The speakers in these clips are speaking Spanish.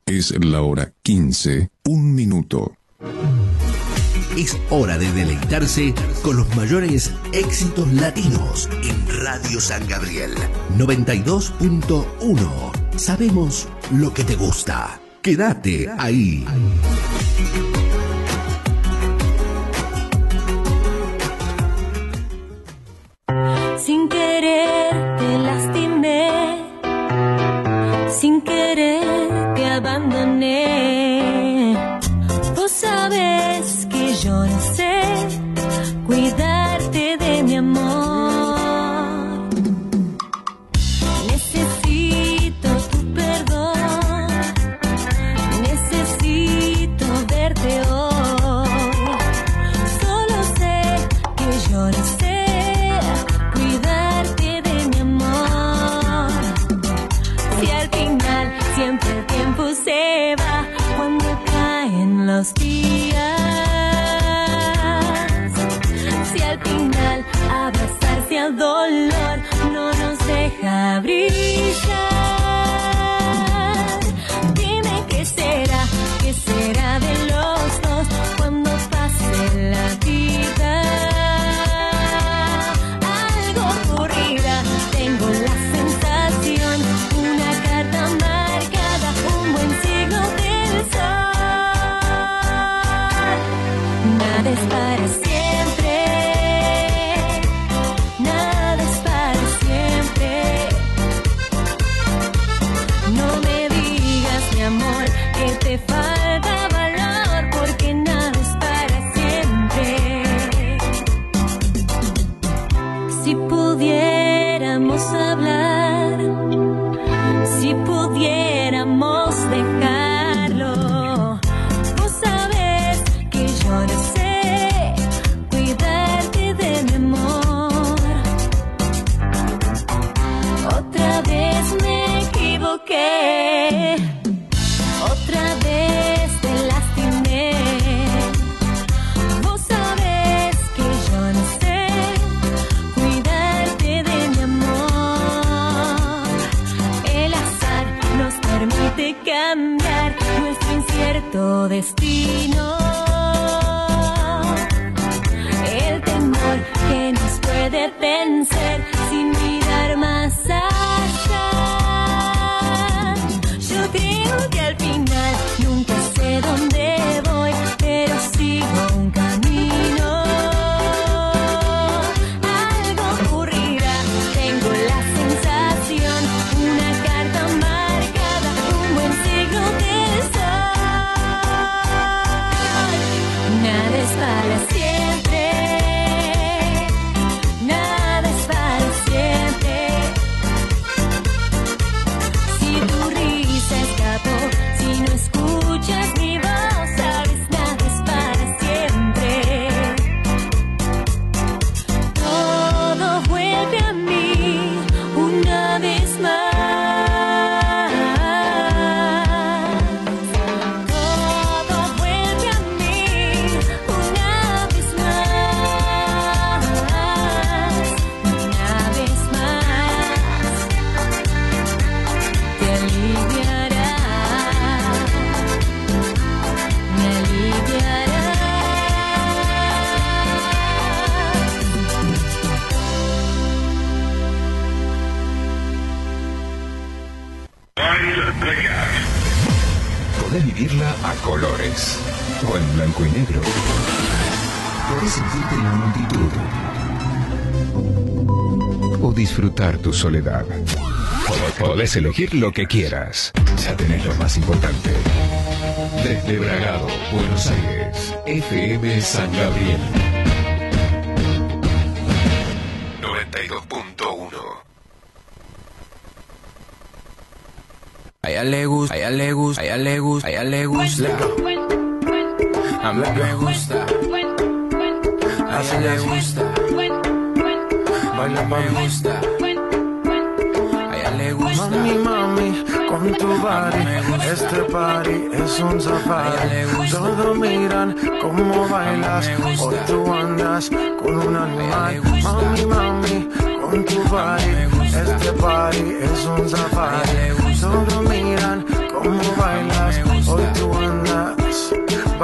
Es la hora 15, 1 minuto. Es hora de deleitarse con los mayores éxitos latinos en Radio San Gabriel 92.1. Sabemos lo que te gusta. Quédate ahí. Sin querer te lastimé, sin querer te abandoné. Vos sabés que yo no sé cuidarte de mi amor. Necesito tu perdón, necesito verte hoy. Solo sé que yo no sé siempre el tiempo se va cuando caen los días. Si al final abrazarse al dolor no nos deja brillar, dime qué será de los dos cuando pase la vida. Algo ocurrirá, tengo la sensación, una carta marcada, un buen signo del sol. Nada es para siempre, nada es para siempre. No me digas, mi amor, que te falta valor, porque nada es para siempre. Si pudiéramos hablar, si pudiéramos dejarlo, vos sabés que yo no sé cuidarte de mi amor. Otra vez me equivoqué, otra vez te lastimé. Vos sabés que yo no sé cuidarte de mi amor. El azar nos permite cambiar nuestro incierto destino. El temor que nos puede vencer sin mirar más allá. Yo creo que al final nunca sé dónde voy, pero sigo un camino. Algo ocurrirá, tengo la sensación, una carta marcada, un buen signo del sol. Nada es para siempre, nada es para siempre. Si tu risa escapó, si no escuchas mi voz, sabes, nada es para siempre. Todo vuelve a mí una vez más. Todo vuelve a mí una vez más. Una vez más. Te aliviará, me aliviará. Podés vivirla a colores o en blanco y negro. Podés sentirte en la multitud o disfrutar tu soledad. Podés elegir lo que quieras. Ya tenés lo más importante. Desde Bragado, Buenos Aires, FM San Gabriel 92.1. A ella le gusta, a ella le gusta, a ella le gusta, a ella le gusta. A mí me gusta. A ella le gusta. Baila me gusta. A ella le gusta. Mami, mami, con tu body, este party es un safari. Todos miran cómo bailas, hoy tú andas con un animal. Mami, mami, con tu body, este party es un safari. Todos miran cómo bailas,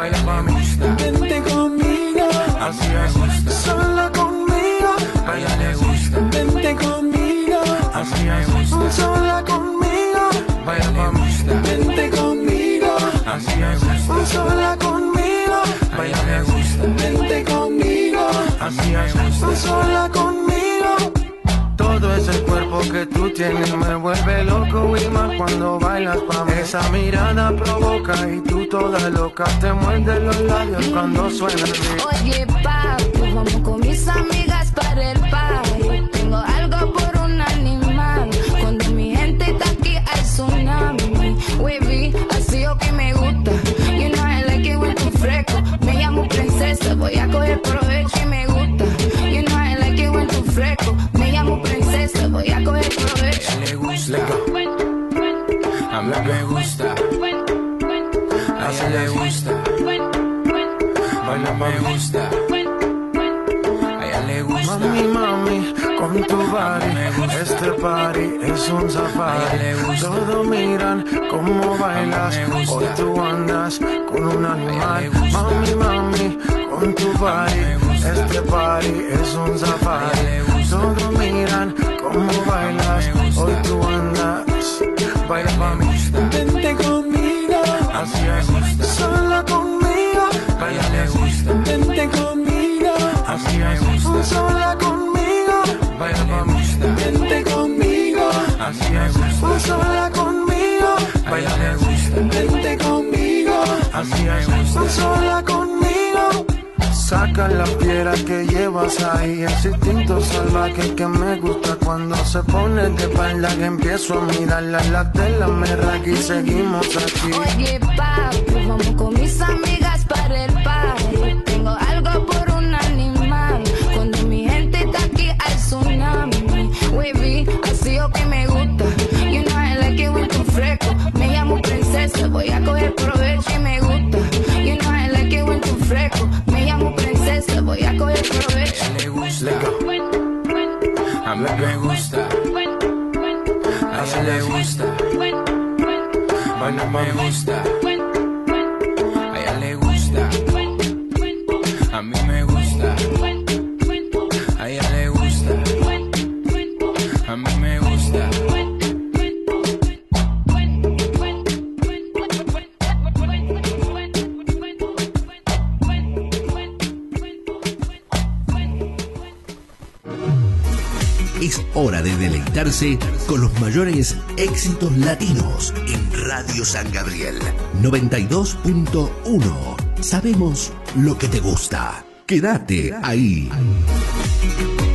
baila pa' mí, vente conmigo, así es, sola conmigo, a ella le gusta, vente conmigo, así es, sola conmigo, baila pa' mí, vente conmigo, así es, sola conmigo, a ella le gusta, vente conmigo, así es, sola conmigo. Todo ese cuerpo que tú tienes me vuelve loco y más cuando bailas pa' mí. Esa mirada provoca y tú toda loca te muerdes los labios cuando suena el beat. Oye, papi, vamos con mis amigas para el party. Tengo algo por un animal. Cuando mi gente está aquí hay tsunami. Wavy, así o que me gusta. You know I like it when tú fresco. Me llamo princesa, voy a coger provecho y me gusta. You know I like it when tú fresco. Me llamo princesa, voy a coger provecho. A ella le gusta, a mí me gusta, a ella le gusta, baila me gusta, a ella le gusta. Mami, mami, con tu body, este party es un safari. Todos miran cómo bailas, hoy tú andas con un animal. Mami, mami, con tu body, este party es un safari. Todos miran cómo bailas, hoy tú andas, baila pa' mí, vente conmigo, así es, sola conmigo, a ella le gusta, vente conmigo, así es, sola conmigo, baila pa' mí, vente conmigo, así es, sola conmigo, a ella le gusta, vente conmigo, así es, sola conmigo. Saca la piedra que llevas ahí, ese instinto salvaje que me gusta cuando se pone de espalda, que empiezo a mirarla en la tela, me raga y seguimos aquí. Oye, papi, vamos con mis amigas para el party. Tengo algo por un animal. Cuando mi gente está aquí hay tsunami. Wavy, así o que me gusta. You know I like it when tú fresco. Me llamo princesa, voy a coger provecho y me gusta. You know I like it when tú fresco. Me llamo princesa, voy a coger provecho. A ella le gusta, a mí me gusta, a ella le gusta, baila me gusta, a ella le gusta, a mí me gusta, a ella le gusta, a mí me gusta. Es hora de deleitarse con los mayores éxitos latinos en Radio San Gabriel 92.1. Sabemos lo que te gusta. Quédate ahí.